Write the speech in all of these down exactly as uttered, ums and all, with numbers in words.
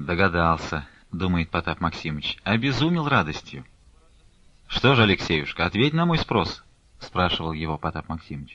Догадался, думает Потап Максимыч, обезумел радостью. Что же, Алексеюшка, ответь на мой спрос, спрашивал его Потап Максимыч.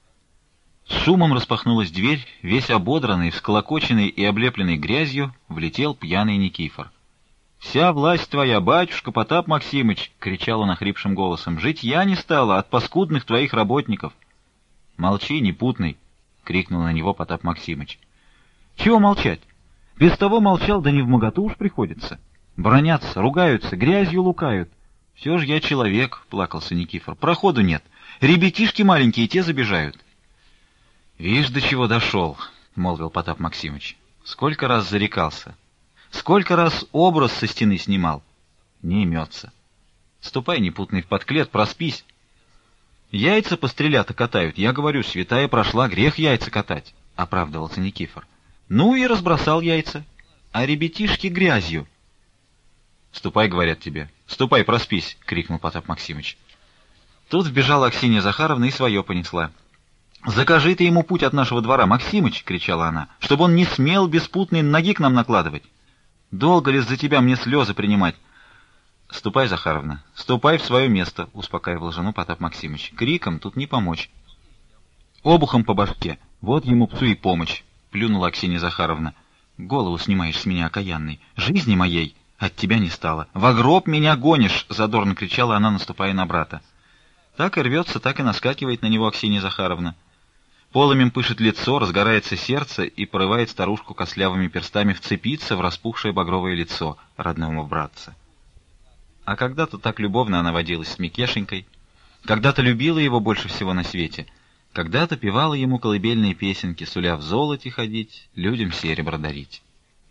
С шумом распахнулась дверь, весь ободранный, всколокоченный и облепленный грязью, влетел пьяный Никифор. «Вся власть твоя, батюшка Потап Максимыч!» — кричал он охрипшим голосом. «Житья не стало от паскудных твоих работников!» «Молчи, непутный!» — крикнул на него Потап Максимыч. «Чего молчать? Без того молчал, да не вмоготу уж приходится. Бронятся, ругаются, грязью лукают. Все же я человек!» — плакался Никифор. «Проходу нет. Ребятишки маленькие, те забежают». «Вишь, до чего дошел!» — молвил Потап Максимыч. «Сколько раз зарекался! Сколько раз образ со стены снимал! Не имется! Ступай, непутный, в подклет, проспись! Яйца пострелята катают, я говорю, святая прошла, грех яйца катать!» — оправдывался Никифор. «Ну и разбросал яйца, а ребятишки грязью!» «Ступай, говорят тебе, ступай, проспись!» — крикнул Потап Максимыч. Тут вбежала Аксинья Захаровна и свое понесла. «Закажи ты ему путь от нашего двора, Максимыч!» — кричала она, — «чтобы он не смел беспутные ноги к нам накладывать! Долго ли за тебя мне слезы принимать?» «Ступай, Захаровна, ступай в свое место!» — успокаивал жену Потап Максимыч. «Криком тут не помочь. Обухом по башке, вот ему псу и помощь!» — плюнула Аксинья Захаровна. «Голову снимаешь с меня, окаянный! Жизни моей от тебя не стало! Во гроб меня гонишь!» — задорно кричала она, наступая на брата. Так и рвется, так и наскакивает на него Аксинья Захаровна. Полымем пышет лицо, разгорается сердце и порывает старушку костлявыми перстами вцепиться в распухшее багровое лицо родного братца. А когда-то так любовно она водилась с Микешенькой, когда-то любила его больше всего на свете, когда-то певала ему колыбельные песенки, суля в золоте ходить, людям серебро дарить.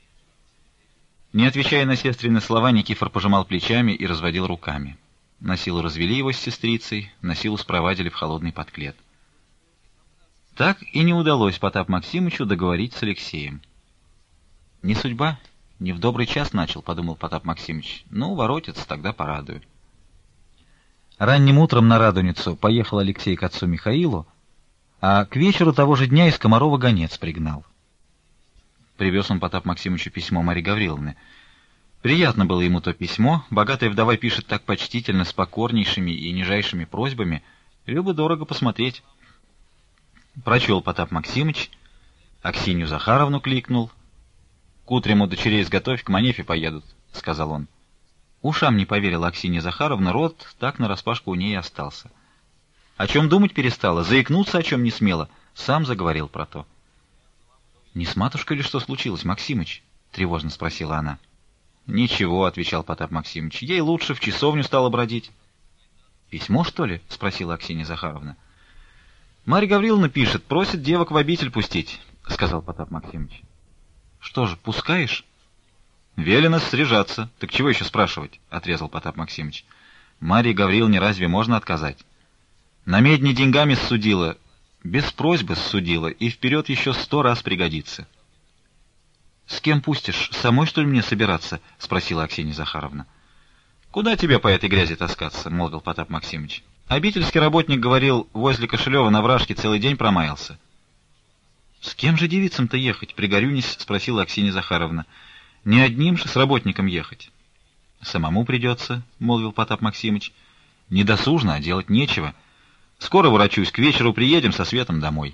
Не отвечая на сестрины слова, Никифор пожимал плечами и разводил руками. Насилу развели его с сестрицей, насилу спровадили в холодный подклет. Так и не удалось Потап Максимычу договорить с Алексеем. «Не судьба, не в добрый час начал», — подумал Потап Максимыч. «Ну, воротится, тогда порадую». Ранним утром на Радуницу поехал Алексей к отцу Михаилу, а к вечеру того же дня из Комарова гонец пригнал. Привез он Потап Максимычу письмо Марьи Гавриловны. Приятно было ему то письмо, богатая вдова пишет так почтительно, с покорнейшими и нижайшими просьбами, любо-дорого посмотреть. Прочел Потап Максимыч, Аксинью Захаровну кликнул. «К утрему дочерей изготовь, к Манефе поедут», — сказал он. Ушам не поверила Аксинья Захаровна, рот так нараспашку у ней и остался. О чем думать перестала, заикнуться о чем не смела, сам заговорил про то. «Не с матушкой ли что случилось, Максимыч?» — тревожно спросила она. «Ничего», — отвечал Потап Максимыч, — «ей лучше в часовню стало бродить». «Письмо, что ли?» — спросила Аксинья Захаровна. «Марья Гавриловна пишет, просит девок в обитель пустить», — сказал Потап Максимыч. «Что же, пускаешь?» «Велено стрижаться. Так чего еще спрашивать?» — отрезал Потап Максимыч. «Марье Гавриловне разве можно отказать? На медне деньгами ссудила, без просьбы ссудила, и вперед еще сто раз пригодится». «С кем пустишь? Самой, что ли, мне собираться?» — спросила Аксинья Захаровна. «Куда тебе по этой грязи таскаться?» — молвил Потап Максимыч. «Обительский работник говорил, возле Кошелева на вражке целый день промаялся». «С кем же девицам-то ехать?» — пригорюнись, спросила Аксинья Захаровна. «Не одним же с работником ехать». «Самому придется», — молвил Потап Максимыч. «Недосужно, а делать нечего. Скоро ворочусь, к вечеру приедем со светом домой».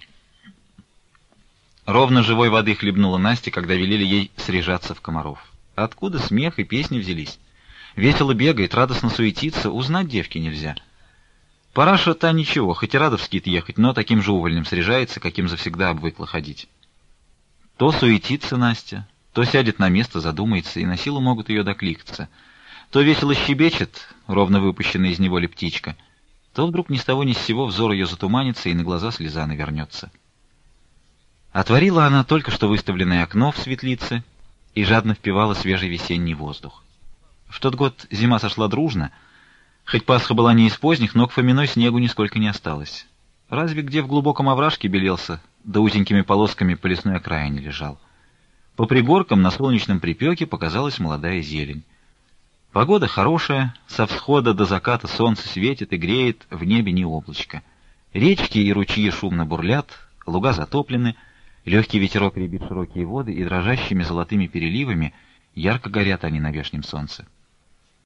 Ровно живой воды хлебнула Настя, когда велели ей срежаться в Комаров. Откуда смех и песни взялись? Весело бегает, радостно суетится, узнать девки нельзя. Параша та ничего, хоть и рада в скит ехать, но таким же увольнем срежается, каким завсегда обвыкла ходить. То суетится Настя, то сядет на место, задумается, и на силу могут ее докликаться. То весело щебечет, ровно выпущенная из неволи птичка, то вдруг ни с того ни с сего взор ее затуманится, и на глаза слеза навернется. Отворила она только что выставленное окно в светлице и жадно впивала свежий весенний воздух. В тот год зима сошла дружно, хоть Пасха была не из поздних, но к Фоминой снегу нисколько не осталось. Разве где в глубоком овражке белелся, да узенькими полосками по лесной окраине лежал. По пригоркам на солнечном припеке показалась молодая зелень. Погода хорошая, со всхода до заката солнце светит и греет, в небе ни облачко. Речки и ручьи шумно бурлят, луга затоплены, легкий ветерок рябит широкие воды и дрожащими золотыми переливами Ярко горят они на вешнем солнце.